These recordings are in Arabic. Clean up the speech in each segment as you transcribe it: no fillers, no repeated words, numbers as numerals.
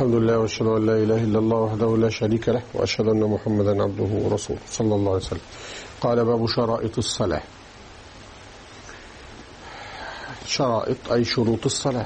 الحمد لله واشهد ان لا اله الا الله وحده لا شريك له واشهد ان محمدا عبده ورسوله صلى الله عليه وسلم. قال باب شرائط الصلاة. شرائط أي شروط الصلاة،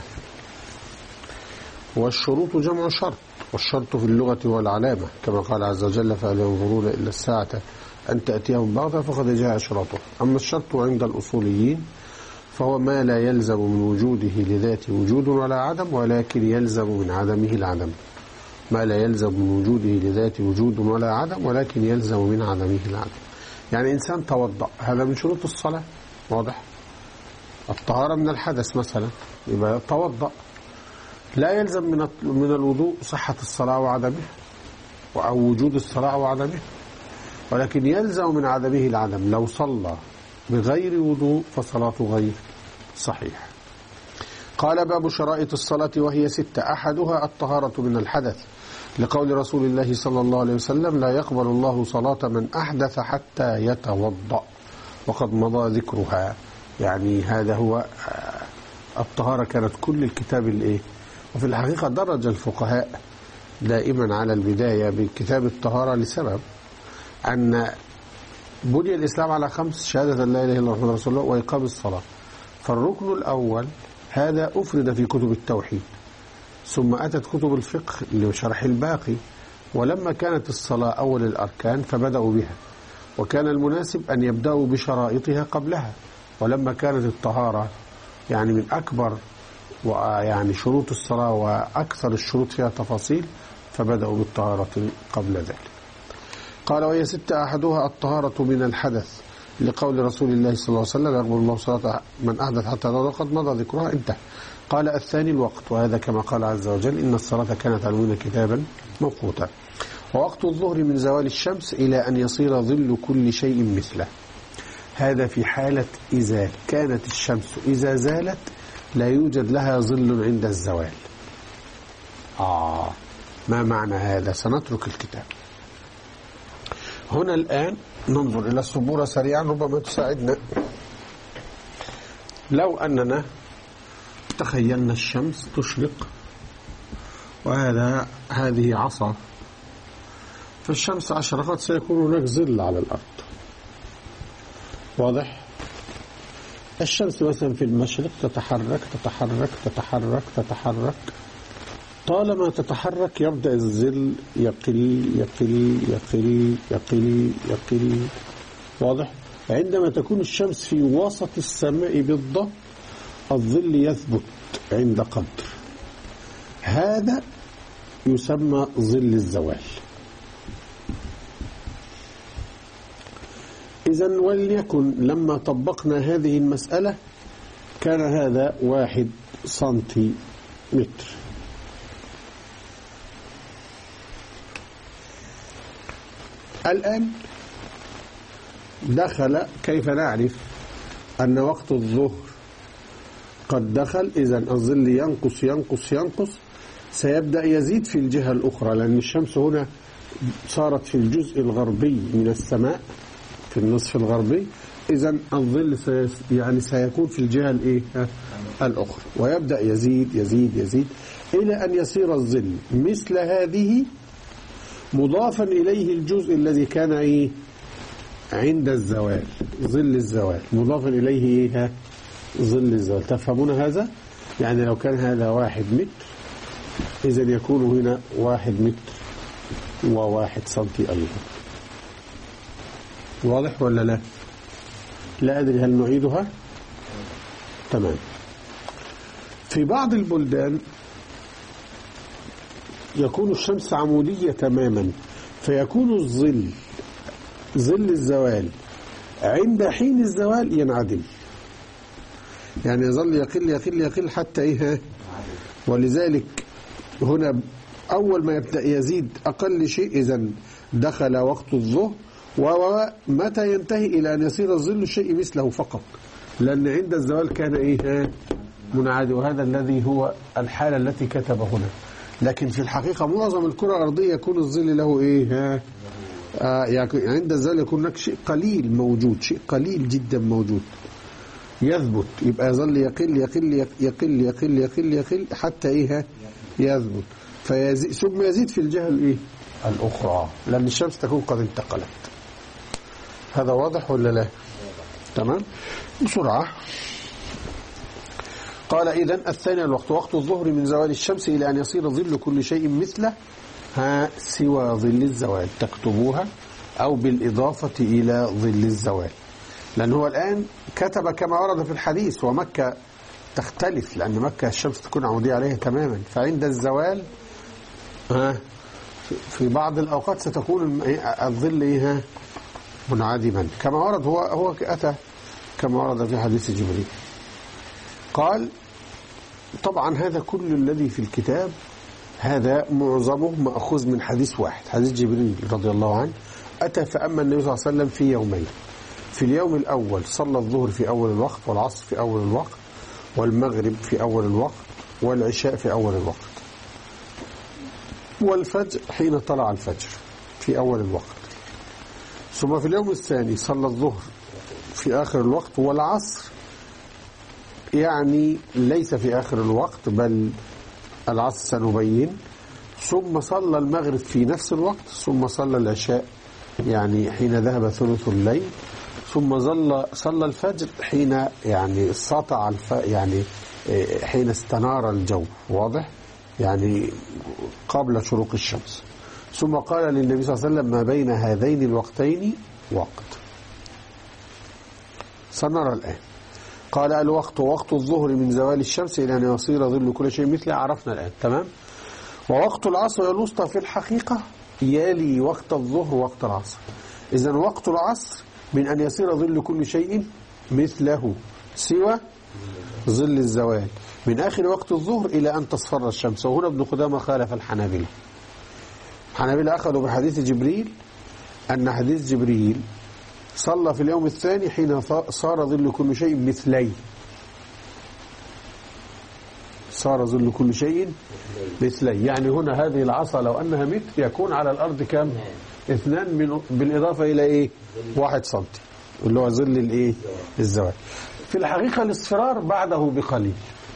والشروط جمع شرط، والشرط في اللغة والعلامة كما قال عز وجل فهل ينظرون إلا الساعة أن تأتيهم بغتة فقد جاء أشراطها. أما الشرط عند الأصوليين فهو ما لا يلزم من وجوده لذاته وجود ولا عدم، ولكن يلزم من عدمه العدم. ما لا يلزم من وجوده لذاته وجود ولا عدم، ولكن يلزم من عدمه العدم. يعني إنسان توضأ، هذا من شروط الصلاة، واضح؟ الطهارة من الحدث مثلا، يبقى توضأ، لا يلزم من الوضوء صحة الصلاة وعدمها أو وجود الصلاة وعدمها، ولكن يلزم من عدمه العدم. لو صلى بغير وضوء فصلاته غير صحيحة. قال باب شرائط الصلاة وهي 6. أحدها الطهارة من الحدث، لقول رسول الله صلى الله عليه وسلم لا يقبل الله صلاة من أحدث حتى يتوضأ، وقد مضى ذكرها. يعني هذا هو الطهارة، كانت كل الكتاب الإيه. وفي الحقيقة درج الفقهاء دائما على البداية بكتاب الطهارة لسبب أن بني الإسلام على 5: شهادة لا إله إلا الله محمد رسول الله وإقام الصلاة. فالركن الأول هذا أفرد في كتب التوحيد، ثم أتت كتب الفقه لشرح الباقي، ولما كانت الصلاة أول الأركان فبدأوا بها، وكان المناسب أن يبدأوا بشرائطها قبلها. ولما كانت الطهارة يعني من أكبر ويعني شروط الصلاة وأكثر الشروط فيها تفاصيل، فبدأوا بالطهارة قبل ذلك. قال وهي 6. أحدها الطهارة من الحدث، لقول رسول الله صلى الله عليه وسلم يقبل الله صلاة من أحدث حتى يتوضأ، قد مضى ذكرها، انتهى. قال الثاني الوقت، وهذا كما قال عز وجل إن الصلاة كانت على المؤمنين كتابا موقوتا. ووقت الظهر من زوال الشمس إلى أن يصير ظل كل شيء مثله. هذا في حالة إذا كانت الشمس إذا زالت لا يوجد لها ظل عند الزوال. ما معنى هذا؟ سنترك الكتاب هنا الآن، ننظر إلى السبورة سريعا ربما تساعدنا. لو أننا تخيلنا الشمس تشرق، هذه عصا، فالشمس أشرقت، سيكون هناك ظل على الأرض، واضح؟ الشمس مثلا في المشرق تتحرك تتحرك تتحرك تتحرك، طالما تتحرك يبدأ الظل يقل يقل يقل يقل يقل، واضح؟ عندما تكون الشمس في وسط السماء بالضبط الظل يثبت عند قدر، هذا يسمى ظل الزوال. إذن وليكن لما طبقنا هذه المسألة كان هذا 1 سنتيمتر. الآن دخل، كيف نعرف أن وقت الظهر قد دخل؟ إذن الظل ينقص ينقص ينقص، سيبدأ يزيد في الجهة الأخرى، لأن الشمس هنا صارت في الجزء الغربي من السماء، في النصف الغربي، إذن الظل سيكون في الجهة الأخرى، ويبدأ يزيد يزيد يزيد إلى أن يصير الظل مثل هذه، مضافا إليه الجزء الذي كان عند الزوال، ظل الزوال، مضافا إليه ظل الزوال. تفهمون هذا؟ يعني لو كان هذا 1 متر، إذن يكون هنا 1 متر و1 سنتي أيضا. واضح ولا لا؟ لا أدري، هل نعيدها؟ تمام. في بعض البلدان يكون الشمس عمودية تماما، فيكون الظل ظل الزوال عند حين الزوال ينعدم، يعني يظل يقل يقل يقل حتى ولذلك هنا أول ما يبدأ يزيد أقل شيء إذن دخل وقت الظهر، ومتى ينتهي إلى أن يصير الظل الشيء مثله فقط، لأن عند الزوال كان منعدم، وهذا الذي هو الحالة التي كتب هنا. لكن في الحقيقة معظم الكرة الأرضية يكون الظل له عند الزوال يكون هناك شيء قليل موجود، شيء قليل جدا موجود يثبت، يبقى يظل يقل يقل يقل يقل يقل يقل حتى يثبت. ثم يزيد في الجهة الإيه؟ الأخرى، لأن الشمس تكون قد انتقلت. هذا واضح ولا لا؟ تمام. بسرعة. قال إذن الثاني الوقت وقت الظهر من زوال الشمس إلى أن يصير ظل كل شيء مثله سوى ظل الزوال، تكتبوها، أو بالإضافة إلى ظل الزوال، لأن هو الآن كتب كما ورد في الحديث، ومكة تختلف لأن مكة الشمس تكون عمودية عليها تماما، فعند الزوال في بعض الأوقات ستكون الظل منعدما كما ورد. هو أتى كما ورد في حديث جبريل. قال طبعا هذا كل الذي في الكتاب هذا معظمه مأخوذ من حديث واحد، حديث جبريل رضي الله عنه. أتى فأما النبي صلى الله عليه وسلم في يومين، في اليوم الأول صلى الظهر في أول الوقت، والعصر في أول الوقت، والمغرب في أول الوقت، والعشاء في أول الوقت، والفجر حين طلع الفجر في أول الوقت. ثم في اليوم الثاني صلى الظهر في آخر الوقت، والعصر يعني ليس في آخر الوقت بل العصر سنبين. ثم صلى المغرب في نفس الوقت، ثم صلى العشاء يعني حين ذهب ثلث الليل، ثم صلى الفجر حين يعني سطع يعني حين استنار الجو، واضح يعني قبل شروق الشمس. ثم قال للنبي صلى الله عليه وسلم ما بين هذين الوقتين وقت. سنرى الآن. قال الوقت وقت الظهر من زوال الشمس إلى أن يصير ظل كل شيء مثله، عرفنا الآن تمام. ووقت العصر والوسطى في الحقيقة يلي وقت الظهر ووقت العصر. إذن وقت العصر من أن يصير ظل كل شيء مثله سوى ظل الزوال، من آخر وقت الظهر إلى أن تصفر الشمس. وهنا ابن قدامة خالف الحنابلة. الحنابلة أخذوا بحديث جبريل أن حديث جبريل صلى في اليوم الثاني حين صار ظل كل شيء مثلي، صار ظل كل شيء مثلي، يعني هنا هذه العصا لو أنها متر يكون على الأرض كم؟ 2 بالإضافة إلى 1 سنتي اللي هو ظل الزوال. في الحقيقة الاصفرار بعده بقليل،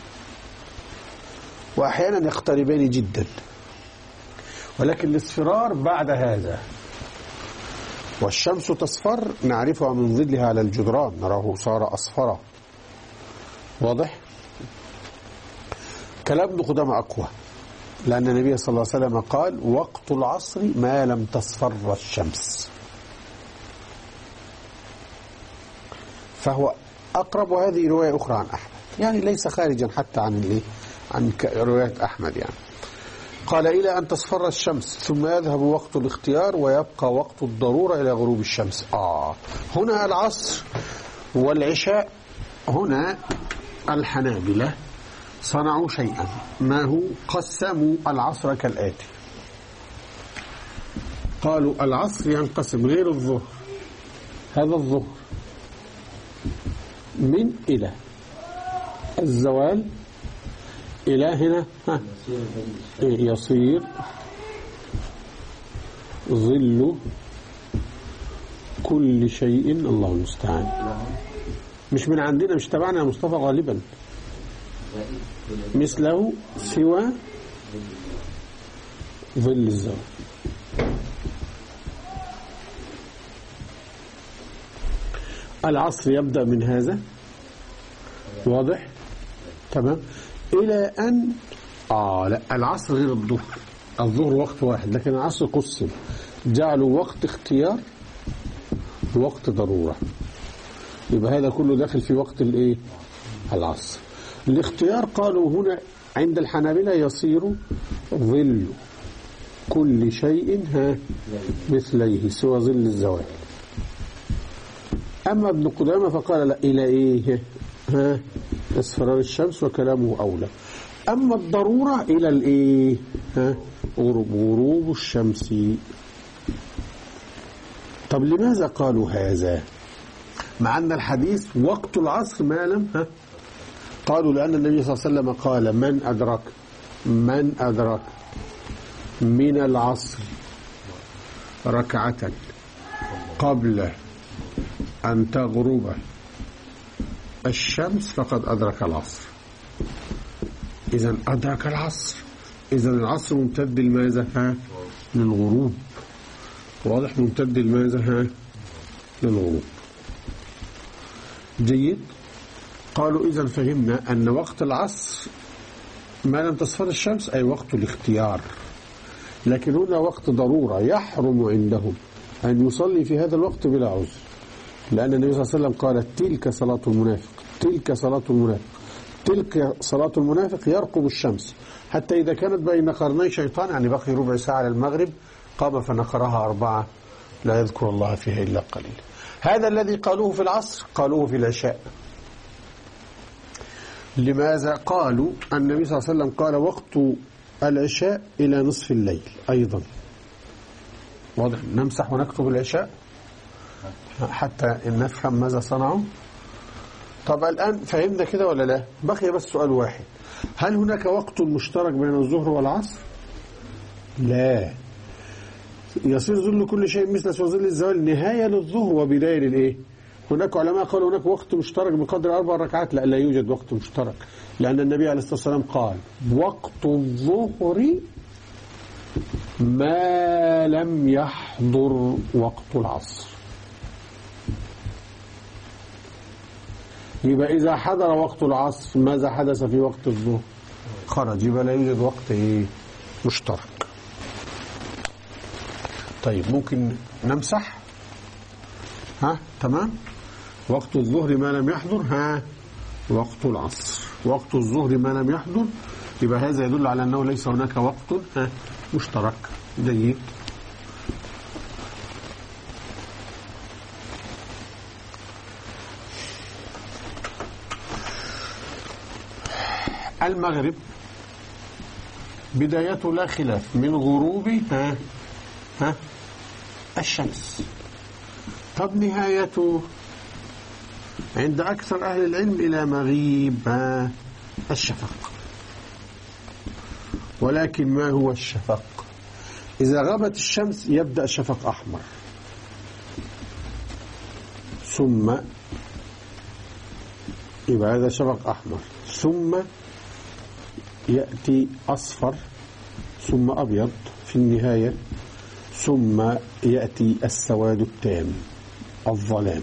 وأحيانا يقتربان جدا، ولكن الاصفرار بعد هذا. والشمس تصفر نعرفها من ظلها على الجدران، نراه صار أصفرا، واضح. كلام ابن قدامة أقوى، لأن النبي صلى الله عليه وسلم قال وقت العصر ما لم تصفر الشمس، فهو أقرب. وهذه رواية أخرى عن أحمد، يعني ليس خارجا حتى عن رواية أحمد يعني. قال إلى أن تصفر الشمس ثم يذهب وقت الاختيار ويبقى وقت الضرورة إلى غروب الشمس. هنا العصر والعشاء، هنا الحنابلة صنعوا شيئا، ما هو قسموا العصر كالآتي. قالوا العصر ينقسم غير الظهر، هذا الظهر من إلى الزوال إلى هنا يصير ظل كل شيء، الله المستعان. مش من عندنا، مش تبعنا يا مصطفى غالبا، مثله سوى ظل الزوال. العصر يبدأ من هذا، واضح تمام، إلى أن لا، العصر غير الظهر. الظهر وقت واحد، لكن العصر قسم، جعلوا وقت اختيار ووقت ضرورة، يبقى هذا كله داخل في وقت العصر. الاختيار قالوا هنا عند الحنابلة يصير ظل كل شيء مثليه سوى ظل الزوال. أما ابن قدامة فقال لا، إلى اصفرار الشمس، وكلامه أولى. أما الضرورة إلى غروب الشمس. طب لماذا قالوا هذا مع أن الحديث وقت العصر ما لم قالوا لأن النبي صلى الله عليه وسلم قال من أدرك من العصر ركعة قبل أن تغرب الشمس فقد أدرك العصر. إذن أدرك العصر إذا العصر ممتد لماذا؟ للغروب. واضح؟ ممتد لماذا؟ للغروب. جيد. قالوا إذا فهمنا أن وقت العصر ما لم تصفر الشمس أي وقت الاختيار، لكن هنا وقت ضرورة يحرم عندهم أن يصلي في هذا الوقت بلا عذر، لأن النبي صلى الله عليه وسلم قال تلك صلاة المنافق، تلك صلاة المنافق، تلك صلاة المنافق يرقب الشمس حتى إذا كانت بين قرني شيطان، يعني بقي ربع ساعة على المغرب، قام فنقرها 4 لا يذكر الله فيها إلا قليل. هذا الذي قالوه في العصر قالوه في العشاء. لماذا؟ قالوا النبي صلى الله عليه وسلم قال وقت العشاء إلى نصف الليل أيضا. واضح؟ نمسح ونكتب العشاء حتى نفهم ماذا صنعوا. طب الآن فهمنا كده ولا لا؟ بقي بس سؤال واحد، هل هناك وقت مشترك بين الظهر والعصر؟ لا، يصير ظل كل شيء مثل ظل الزوال نهاية للظهر وبداية للإيه؟ هناك علماء قالوا هناك وقت مشترك بقدر 4 ركعات. لا يوجد وقت مشترك، لأن النبي عليه الصلاة والسلام قال وقت الظهر ما لم يحضر وقت العصر. يبقى إذا حضر وقت العصر ماذا حدث في وقت الظهر؟ خرج، يبقى لا يوجد وقت مشترك. طيب ممكن نمسح؟ تمام. وقت الظهر ما لم يحضر وقت العصر، وقت الظهر ما لم يحضر، يبقى هذا يدل على أنه ليس هناك وقت مشترك. جيد. المغرب بدايته لا خلاف من غروب الشمس. طب نهايته عند أكثر أهل العلم إلى مغيب الشفق. ولكن ما هو الشفق؟ إذا غابت الشمس يبدأ شفق أحمر، ثم يبقى هذا شفق أحمر، ثم يأتي أصفر، ثم أبيض في النهاية، ثم يأتي السواد التام الظلام.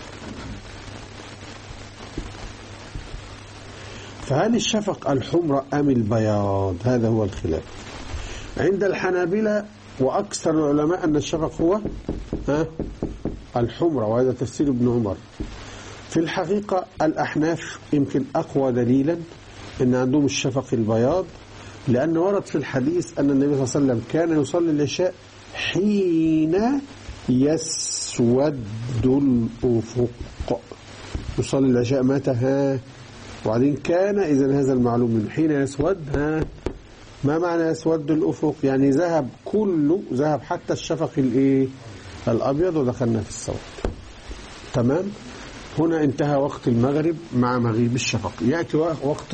فهل الشفق الحمرة أم البياض؟ هذا هو الخلاف عند الحنابلة وأكثر العلماء أن الشفق هو الحمرة، وهذا تفسير ابن عمر. في الحقيقة الأحناف يمكن أقوى دليلا أن عندهم الشفق البياض، لأن ورد في الحديث أن النبي صلى الله عليه وسلم كان يصلي العشاء حين يسود الأفق. يصلي العشاء متى؟ وبعدين كان، إذن هذا المعلوم من حين يسود. ما معنى يسود الأفق؟ يعني ذهب كله، ذهب حتى الشفق الأبيض ودخلنا في السواد. تمام. هنا انتهى وقت المغرب مع مغيب الشفق. يأتي وقت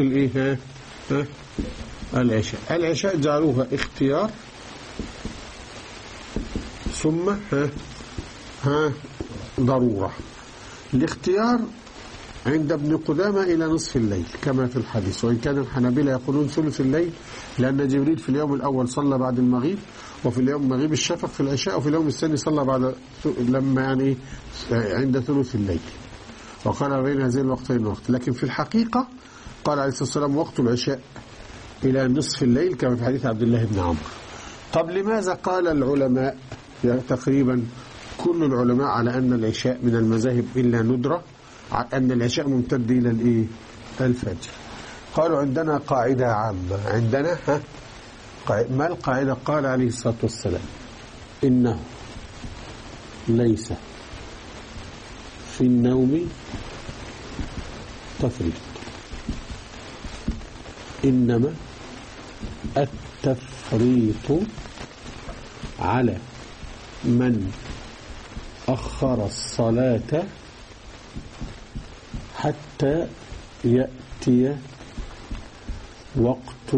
العشاء. العشاء جعلوها اختيار، ثم ضرورة. الاختيار عند ابن قدامة إلى نصف الليل كما في الحديث، وإن كان الحنابلة يقولون ثلث الليل، لأن جبريل في اليوم الأول صلى بعد المغيب، وفي اليوم مغيب الشفق في العشاء، وفي اليوم الثاني صلى بعد لما عند ثلث الليل، وقال بين هذين الوقتين وقت. لكن في الحقيقة قال عليه الصلاة والسلام وقت العشاء إلى نصف الليل كما في حديث عبد الله بن عمرو. طب لماذا قال العلماء تقريبا كل العلماء على أن العشاء من المذاهب إلا ندرة أن العشاء ممتد إلى الفجر؟ قالوا عندنا قاعدة عامة. عندنا ما القاعدة؟ قال عليه الصلاة والسلام إنه ليس في النوم تفريط، إنما التفريط على من أخر الصلاة حتى يأتي وقت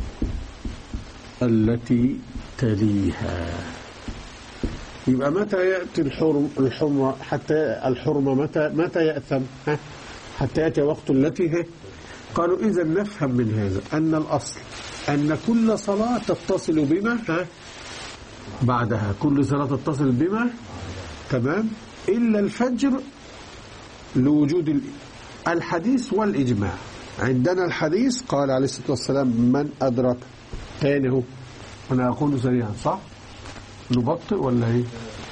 التي تليها. يبقى متى يأتي الحرمة حتى الحرمة متى يأثم؟ حتى يأتي وقت التي قالوا إذا نفهم من هذا أن الأصل أن كل صلاة تتصل بما بعدها، كل صلاة تتصل بما، تمام، إلا الفجر لوجود الحديث والإجماع. عندنا الحديث قال عليه الصلاة والسلام من أدرك، تاني هو أنا أقول سريعا صح؟ نبطئ ولا إيه؟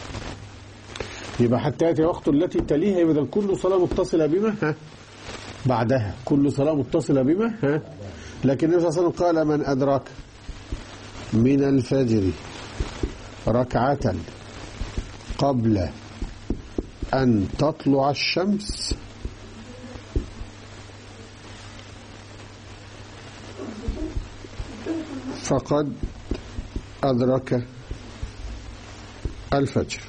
يبقى حتى يأتي وقت التي تليها، يبقى كل صلاة متصلة بما بعدها، كل صلاة متصلة بما لكن النبي صلى الله عليه وسلم قال من أدرك من الفجر ركعة قبل أن تطلع الشمس فقد أدرك الفجر.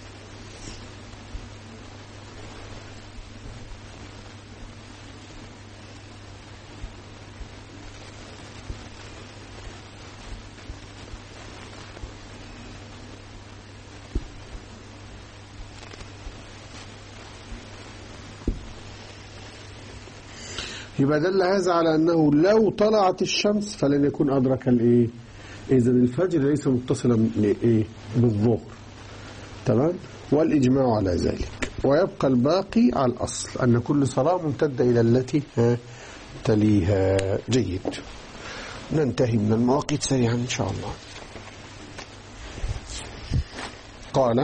يبقى دل هذا على أنه لو طلعت الشمس فلن يكون أدرك الإيه؟ إذن الفجر ليس متصلا بالظهر، تمام، والإجماع على ذلك. ويبقى الباقي على الأصل أن كل صلاة ممتدة إلى التي تليها. جيد، ننتهي من المواقيت سريعا إن شاء الله. قال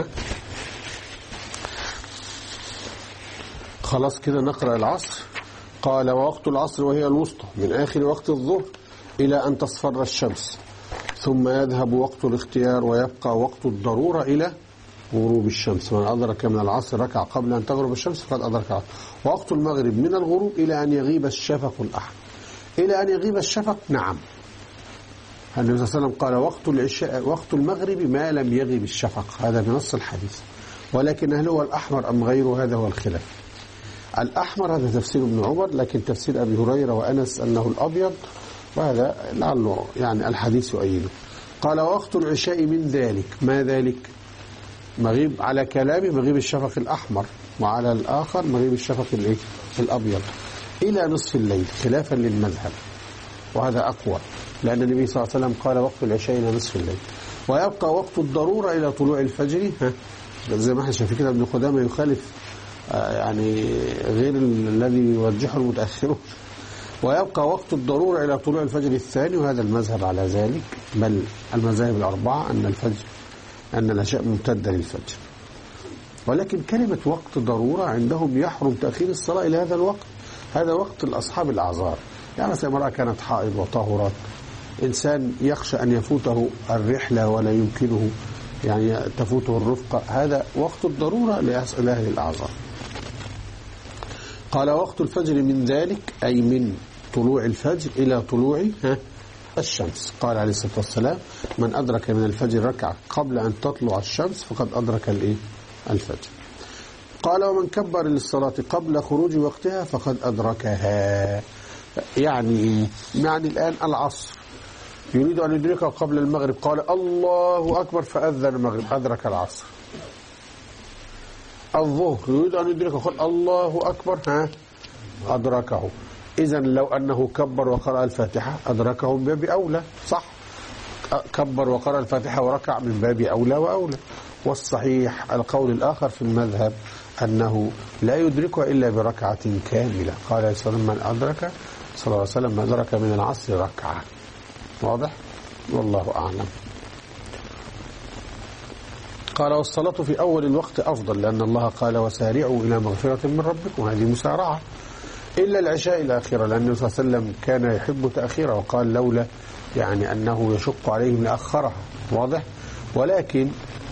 خلاص كده نقرأ العصر. قال ووقت العصر وهي الوسطى من آخر وقت الظهر إلى أن تصفر الشمس، ثم يذهب وقت الاختيار ويبقى وقت الضرورة إلى غروب الشمس. من أدرك من العصر ركعة قبل أن تغرب الشمس فقد أدرك العصر. ووقت المغرب من الغروب إلى أن يغيب الشفق الأحمر. إلى أن يغيب الشفق، نعم، النبي صلى الله عليه وسلم قال وقت العشاء وقت المغرب ما لم يغيب الشفق، هذا بنص الحديث. ولكن هل هو الأحمر أم غيره؟ هذا هو الخلاف. الأحمر هذا تفسير ابن عمر، لكن تفسير أبي هريرة وأنس أنه الأبيض، وهذا لعله يعني الحديث يؤيده. قال وقت العشاء من ذلك، ما ذلك؟ مغيب على كلامه مغيب الشفق الأحمر، وعلى الآخر مغيب الشفق الأبيض، إلى نصف الليل خلافا للمذهب، وهذا أقوى لأن النبي صلى الله عليه وسلم قال وقت العشاء إلى نصف الليل. ويبقى وقت الضرورة إلى طلوع الفجر، زي ما احنا شايفين كده ابن قدامة يخالف يعني غير الذي يرجحه المتأخرون. ويبقى وقت الضرورة إلى طلوع الفجر الثاني، وهذا المذهب على ذلك، بل المذاهب الأربعة أن العشاء ممتدة للفجر. ولكن كلمة وقت ضرورة عندهم يحرم تأخير الصلاة إلى هذا الوقت. هذا وقت الأصحاب الأعذار، يعني مثلا امرأة كانت حائض وطهرت، إنسان يخشى أن يفوته الرحلة ولا يمكنه يعني تفوته الرفقة، هذا وقت الضرورة لأهل الأعذار. قال وقت الفجر من ذلك أي من طلوع الفجر إلى طلوع الشمس. قال عليه الصلاة والسلام من أدرك من الفجر ركعة قبل أن تطلع الشمس فقد أدرك الفجر. قال ومن كبر للصلاة قبل خروج وقتها فقد أدركها. يعني الآن العصر يريد أن يدركه قبل المغرب، قال الله أكبر فأذن المغرب، أدرك العصر. الظهر يريد أن يدركه، قال الله أكبر أدركه. إذن لو أنه كبر وقرأ الفاتحة أدركه من باب أولى، صح، كبر وقرأ الفاتحة وركع من باب أولى وأولى. والصحيح القول الآخر في المذهب أنه لا يدركها إلا بركعة كاملة. قال عليه الصلاة والسلام من أدرك صلى الله عليه وسلم ما أدرك من العصر ركعة. واضح؟ والله أعلم. قال والصلاة في أول الوقت أفضل، لأن الله قال وسارعوا إلى مغفرة من ربكم، وهذه مسارعة. إلا العشاء الآخرة، لأن النبي صلى الله عليه وسلم كان يحب تأخيرها، وقال لولا يعني أنه يشق عليهم لأخرها. واضح؟ ولكن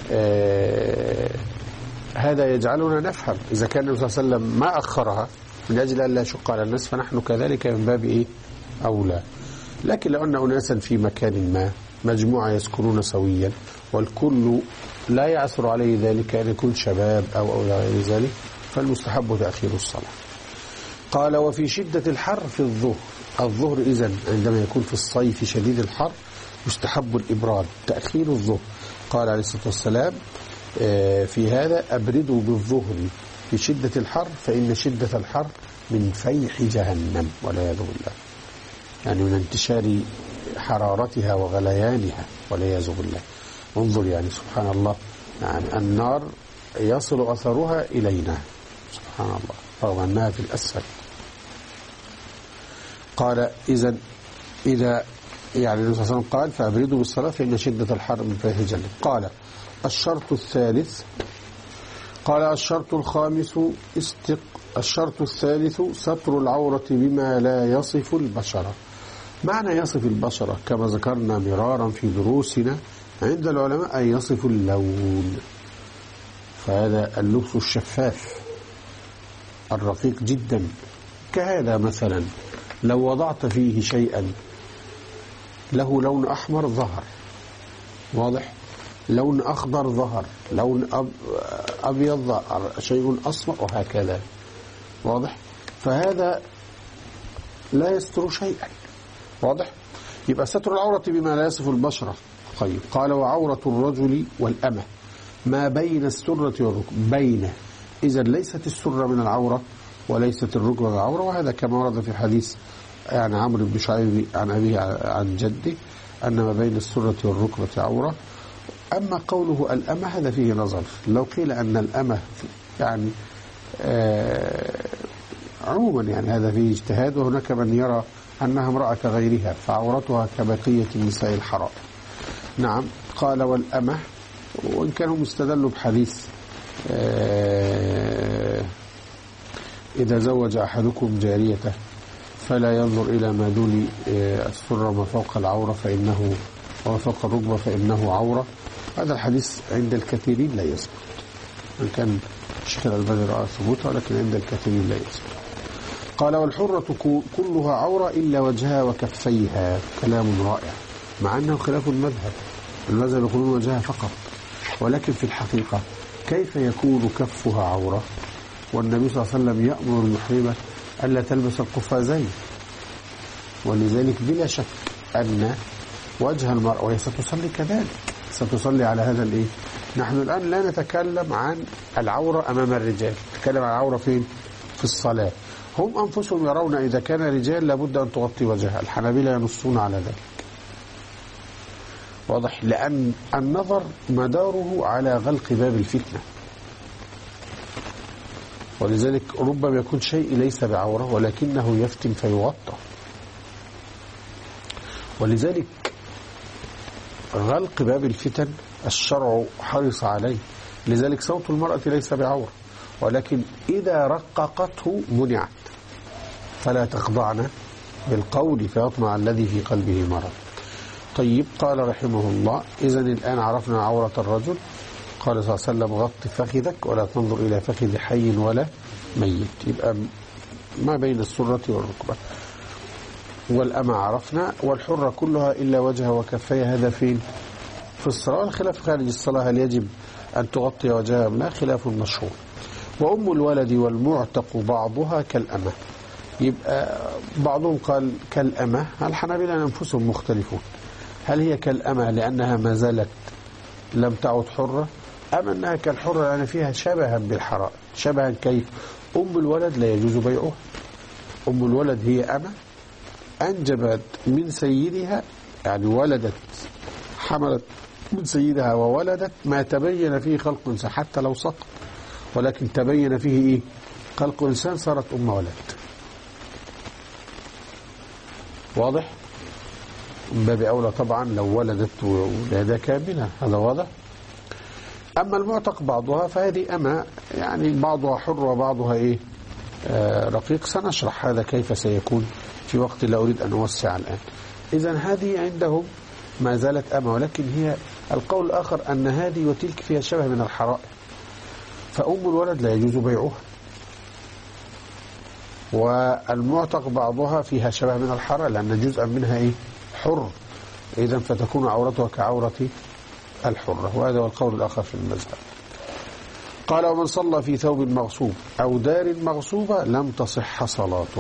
هذا يجعلنا نفهم إذا كان النبي صلى الله عليه وسلم ما أخرها من أجل أن لا يشق على الناس، فنحن كذلك من باب أولى. لكن لو أن أناسا في مكان ما مجموعة يسكنون سويا والكل لا يعثر عليه ذلك أن يكون شباب أو غير ذلك، فالمستحب تأخير الصلاة. قال وفي شدة الحر في الظهر إذن عندما يكون في الصيف شديد الحر يستحب الإبراد تأخير الظهر. قال عليه الصلاة والسلام في هذا أبردوا بالظهر في شدة الحر فإن شدة الحر من فيح جهنم والعياذ بالله، يعني من انتشار حرارتها وغليانها والعياذ بالله. انظر يعني سبحان الله، يعني النار يصل أثرها إلينا سبحان الله رغم أنها في الأسفل. قال إذا يعني النبي صلى الله عليه وسلم قال فأبردوا بالصلاة فإن شدة الحر من فيه جهنم. قال الشرط الثالث، قال الشرط الخامس الشرط الثالث ستر العورة بما لا يصف البشرة. معنى يصف البشرة كما ذكرنا مرارا في دروسنا عند العلماء أن يصف اللون، فهذا اللبس الشفاف الرقيق جدا، كهذا مثلا لو وضعت فيه شيئا له لون أحمر ظهر، واضح، لون أخضر ظهر، لون أبيض ظهر، شيء أصفر، وهكذا، واضح، فهذا لا يستر شيئا، واضح. يبقى ستر العورة بما لا يصف البشرة. طيب قال وعورة الرجل والأمة ما بين السرة والركبة، بين، إذا ليست السرة من العورة وليست الركبة من العورة، وهذا كما ورد في حديث يعني عمرو بن شعيب عن أبيه عن جده أن ما بين السرة والركبة عورة. أما قوله الأمة هذا فيه نظر، لو قيل أن الأمة يعني عموما يعني هذا فيه اجتهاد، وهناك من يرى أنها امرأة كغيرها فعورتها كبقية النساء الحرائر. نعم. قال والأمة، وإن كانوا استدلوا بحديث إذا زوج أحدكم جاريته فلا ينظر إلى ما دون السرة وما فوق العورة فإنه وما فوق الركبة فإنه عورة. هذا الحديث عند الكثيرين لا يثبت، إن كان الشيخ الألباني رأى ثبوته، ولكن عند الكثيرين لا يثبت. قال والحرة كلها عورة إلا وجهها وكفيها. كلام رائع، مع أنه خلاف المذهب يقولون وجهها فقط، ولكن في الحقيقة كيف يكون كفها عورة والنبي صلى الله عليه وسلم يأمر المحرمة ألا تلبس القفازين؟ ولذلك بلا شك أن وجه المرأة، وهي ستصلي كذلك، ستصلي على هذا الإيه. نحن الآن لا نتكلم عن العورة أمام الرجال، نتكلم عن العورة فين؟ في الصلاة. هم أنفسهم يرون إذا كان رجال لابد أن تغطي وجهها، الحنابلة ينصون على ذلك، واضح، لأن النظر مداره على غلق باب الفتنة، ولذلك ربما يكون شيء ليس بعورة ولكنه يفتن فيغطى. ولذلك غلق باب الفتن الشرع حرص عليه، لذلك صوت المرأة ليس بعورة، ولكن إذا رققته منعت، فلا تخضعن بالقول فيطمع الذي في قلبه مرض. طيب قال رحمه الله إذن الآن عرفنا عورة الرجل. قال صلى الله عليه وسلم غط فخذك ولا تنظر إلى فخذ حي ولا ميت، يبقى ما بين السرة والركبة. والأمة عرفنا، والحرة كلها إلا وجهها وكفيها، هذا فين؟ في الصلاة. الخلاف خارج الصلاة هل يجب أن تغطي وجهها أم لا؟ خلاف مشهور. وأم الولد والمعتق بعضها كالأمة، يبقى بعضهم قال كالأمة، الحنابلة أنفسهم مختلفون، هل هي كالأمة لأنها ما زالت لم تعد حرة، أم أنها كالحرة يعني فيها شبها بالحرائر؟ شبها كيف؟ أم الولد لا يجوز بيعها. أم الولد هي أمة أنجبت من سيدها، يعني ولدت، حملت من سيدها وولدت ما تبين فيه خلق إنسان حتى لو سقط، ولكن تبين فيه إيه؟ خلق إنسان، صارت أم ولد، واضح؟ من باب أولى طبعا لو ولدت ولادة كاملة، هذا واضح. أما المعتق بعضها فهذه أما يعني بعضها حر وبعضها إيه؟ رقيق. سنشرح هذا كيف سيكون في وقت لا أريد أن أوسع الآن. إذن هذه عندهم ما زالت أما، ولكن هي القول الآخر أن هذه وتلك فيها شبه من الحرائر، فأم الولد لا يجوز بيعها، والمعتق بعضها فيها شبه من الحرائر لأن جزءا منها إيه؟ حر، إذن فتكون عورتها كعورة الحرة، وهذا هو القول الآخر في المذهب. قال ومن صلى في ثوب مغصوب أو دار مغصوبة لم تصح صلاته.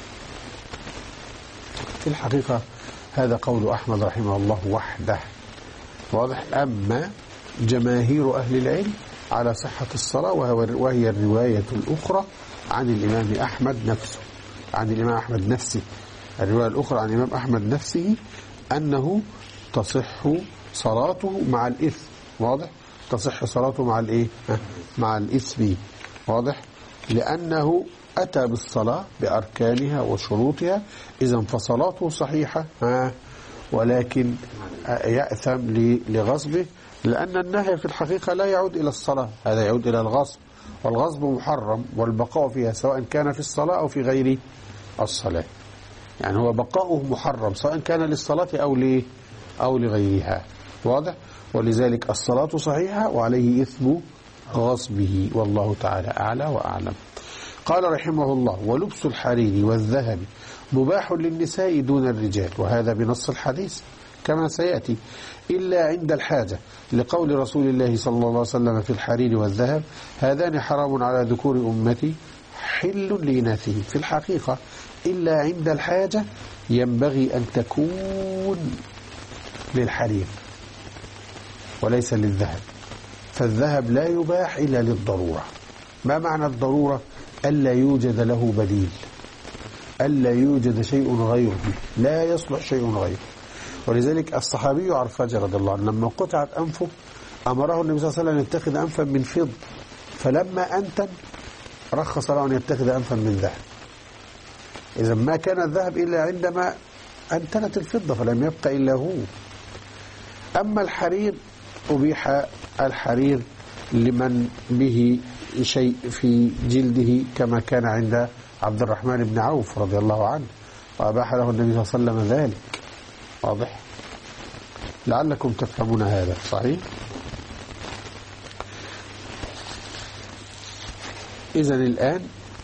في الحقيقة هذا قول أحمد رحمه الله وحده، واضح. أما جماهير أهل العلم على صحة الصلاة، وهي الرواية الأخرى عن الإمام أحمد نفسه، عن الإمام أحمد نفسه، الرواية الأخرى عن الإمام أحمد نفسه أنه تصح صلاته مع الإثم. واضح؟ تصح صلاته مع الإيه؟ مع الإثم. واضح؟ لأنه أتى بالصلاة بأركانها وشروطها، إذن فصلاته صحيحة، ولكن يأثم لغصبه، لأن النهي في الحقيقة لا يعود إلى الصلاة، هذا يعود إلى الغصب، والغصب محرم، والبقاء فيها سواء كان في الصلاة أو في غير الصلاة. يعني هو بقاؤه محرم سواء كان للصلاة أو لغيرها. واضح؟ ولذلك الصلاة صحيحة وعليه إثم غصبه، والله تعالى أعلى وأعلم. قال رحمه الله: ولبس الحرير والذهب مباح للنساء دون الرجال، وهذا بنص الحديث كما سيأتي، إلا عند الحاجة، لقول رسول الله صلى الله عليه وسلم في الحرير والذهب: هذان حرام على ذكور أمتي حل لإناثهم. في الحقيقة إلا عند الحاجة ينبغي أن تكون للحرير وليس للذهب، فالذهب لا يباح إلا للضرورة. ما معنى الضرورة؟ ألا يوجد له بديل، ألا يوجد شيء غيره، لا يصلح شيء غيره. ولذلك الصحابي عرفاجة رضي الله عنه لما قطعت أنفه أمره النبي صلى الله عليه وسلم أن يتخذ أنفا من فضة، فلما أنتن رخص له أن يتخذ أنفا من ذهب. إذا ما كان الذهب إلا عندما أنتنت الفضة، فلم يبقى إلا هو. أما الحرير أبيح الحرير لمن به شيء في جلده، كما كان عند عبد الرحمن بن عوف رضي الله عنه، وأباح له النبي صلى الله عليه وسلم ذلك. واضح؟ لعلكم تفهمون هذا. صحيح؟ إذن الآن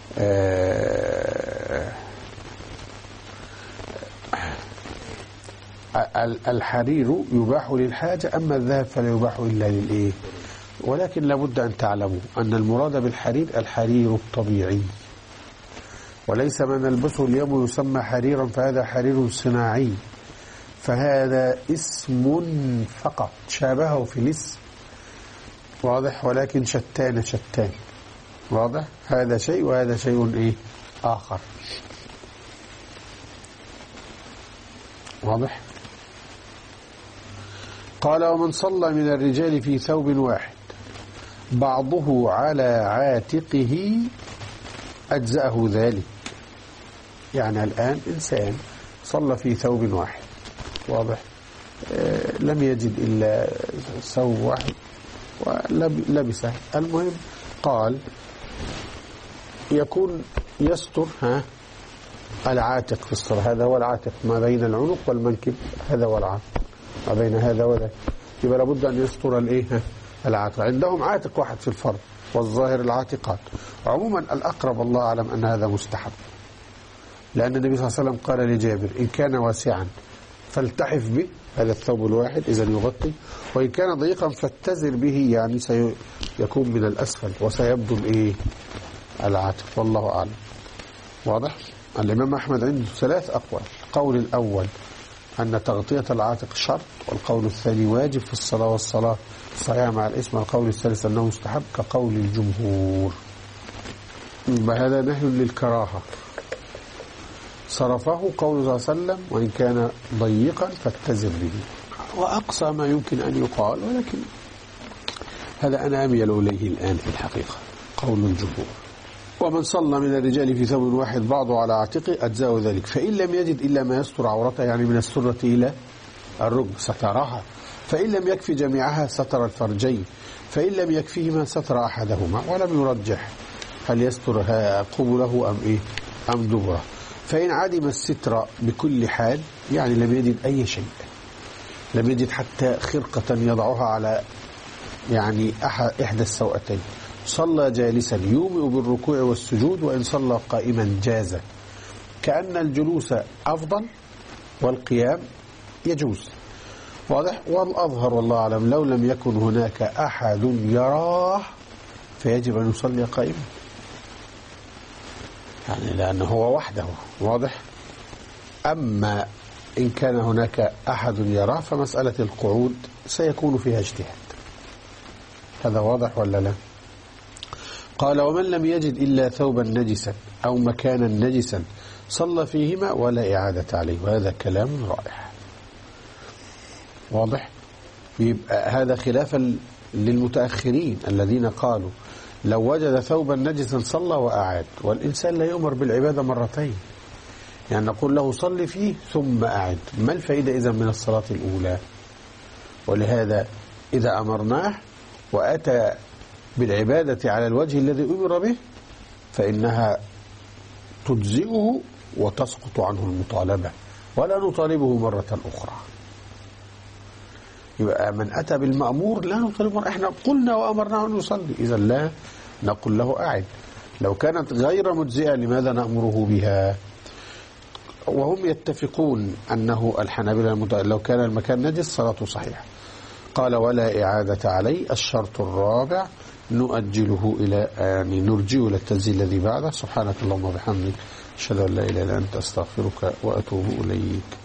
الحرير يباح للحاجة، أما الذهب فلا يباح إلا للإيه؟ ولكن لابد أن تعلموا أن المراد بالحرير الحرير الطبيعي، وليس ما نلبسه اليوم يسمى حريرا، فهذا حرير صناعي، فهذا اسم فقط شابهه في الاسم. واضح؟ ولكن شتان. واضح؟ هذا شيء وهذا شيء إيه؟ آخر. واضح؟ قال: ومن صلى من الرجال في ثوب واحد بعضه على عاتقه أجزأه ذلك. يعني الآن إنسان صلى في ثوب واحد، واضح، لم يجد إلا ثوب واحد ولبسه. المهم قال يكون يستر العاتق في الصلاة، هذا هو العاتق ما بين العنق والمنكب، هذا هو العاتق ما بين هذا وذاك، يبقى لابد أن يستر العاتق. عندهم عاتق واحد في الفرض، والظاهر العاتقات. عموما الأقرب الله أعلم أن هذا مستحب، لأن النبي صلى الله عليه وسلم قال لجابر: إن كان واسعا فالتحف به، هذا الثوب الواحد إذا يغطي، وإن كان ضيقا فاتزر به، يعني سيكون من الأسفل وسيبدو العاتق، والله أعلم. واضح؟ الإمام أحمد عنده 3 أقوال. القول الأول أن تغطية العاتق شرط، والقول الثاني واجب في الصلاة والصلاة صحيحة مع الاسم، والقول الثالث أنه مستحب كقول الجمهور. هذا نهي للكراهة، صرفه قول صلى الله عليه وسلم: وإن كان ضيقا فاتزر به، وأقصى ما يمكن أن يقال، ولكن هذا أنا أميل إليه الآن في الحقيقة، قول الجمهور. ومن صلى من الرجال في ثوب واحد بعضه على عاتقه أجزاء ذلك، فإن لم يجد إلا ما يستر عورته، يعني من السرة إلى الركبة، سترها، فإن لم يكفي جميعها ستر الفرجين، فإن لم يكفيهما ستر أحدهما، ولم يرجح هل يستر قبله أم دبره. فإن عدم الستر بكل حال، يعني لم يجد أي شيء، لم يجد حتى خرقة يضعها على إحدى السوأتين، صلى جالسا يومئ بالركوع والسجود، وإن صلى قائما جاز، كأن الجلوس أفضل والقيام يجوز. واضح؟ والأظهر والله أعلم لو لم يكن هناك أحد يراه فيجب أن يصلي قائما، يعني لأنه هو وحده. واضح؟ أما إن كان هناك أحد يراه فمسألة القعود سيكون فيها اجتهاد. هذا واضح ولا لا؟ قال: ومن لم يجد إلا ثوبا نجسا أو مكانا نجسا صلى فيهما ولا إعادة عليه، وهذا كلام رائع. واضح؟ يبقى هذا خلافا للمتأخرين الذين قالوا لو وجد ثوبا نجسا صلى وأعاد، والإنسان لا يؤمر بالعبادة مرتين، يعني نقول له صلي فيه ثم أعد. ما الفائدة إذا من الصلاة الأولى؟ ولهذا إذا أمرناه وأتى بالعبادة على الوجه الذي أمر به فإنها تجزئه وتسقط عنه المطالبة، ولا نطالبه مرة أخرى. يبقى من أتى بالمأمور لا نطالبه، احنا قلنا وأمرناه أن يصلي، إذا لا نقول له أعد. لو كانت غير مجزئة لماذا نأمره بها؟ وهم يتفقون أنه الحنابلة لو كان المكان نجس صلاته صحيحة. قال ولا إعادة عليه. الشرط الرابع نؤجله إلى يعني نرجئه إلى التنزيل الذي بعده. سبحانك اللهم وبحمدك أشهد أن لا إله إلا أنت أستغفرك وأتوب إليك.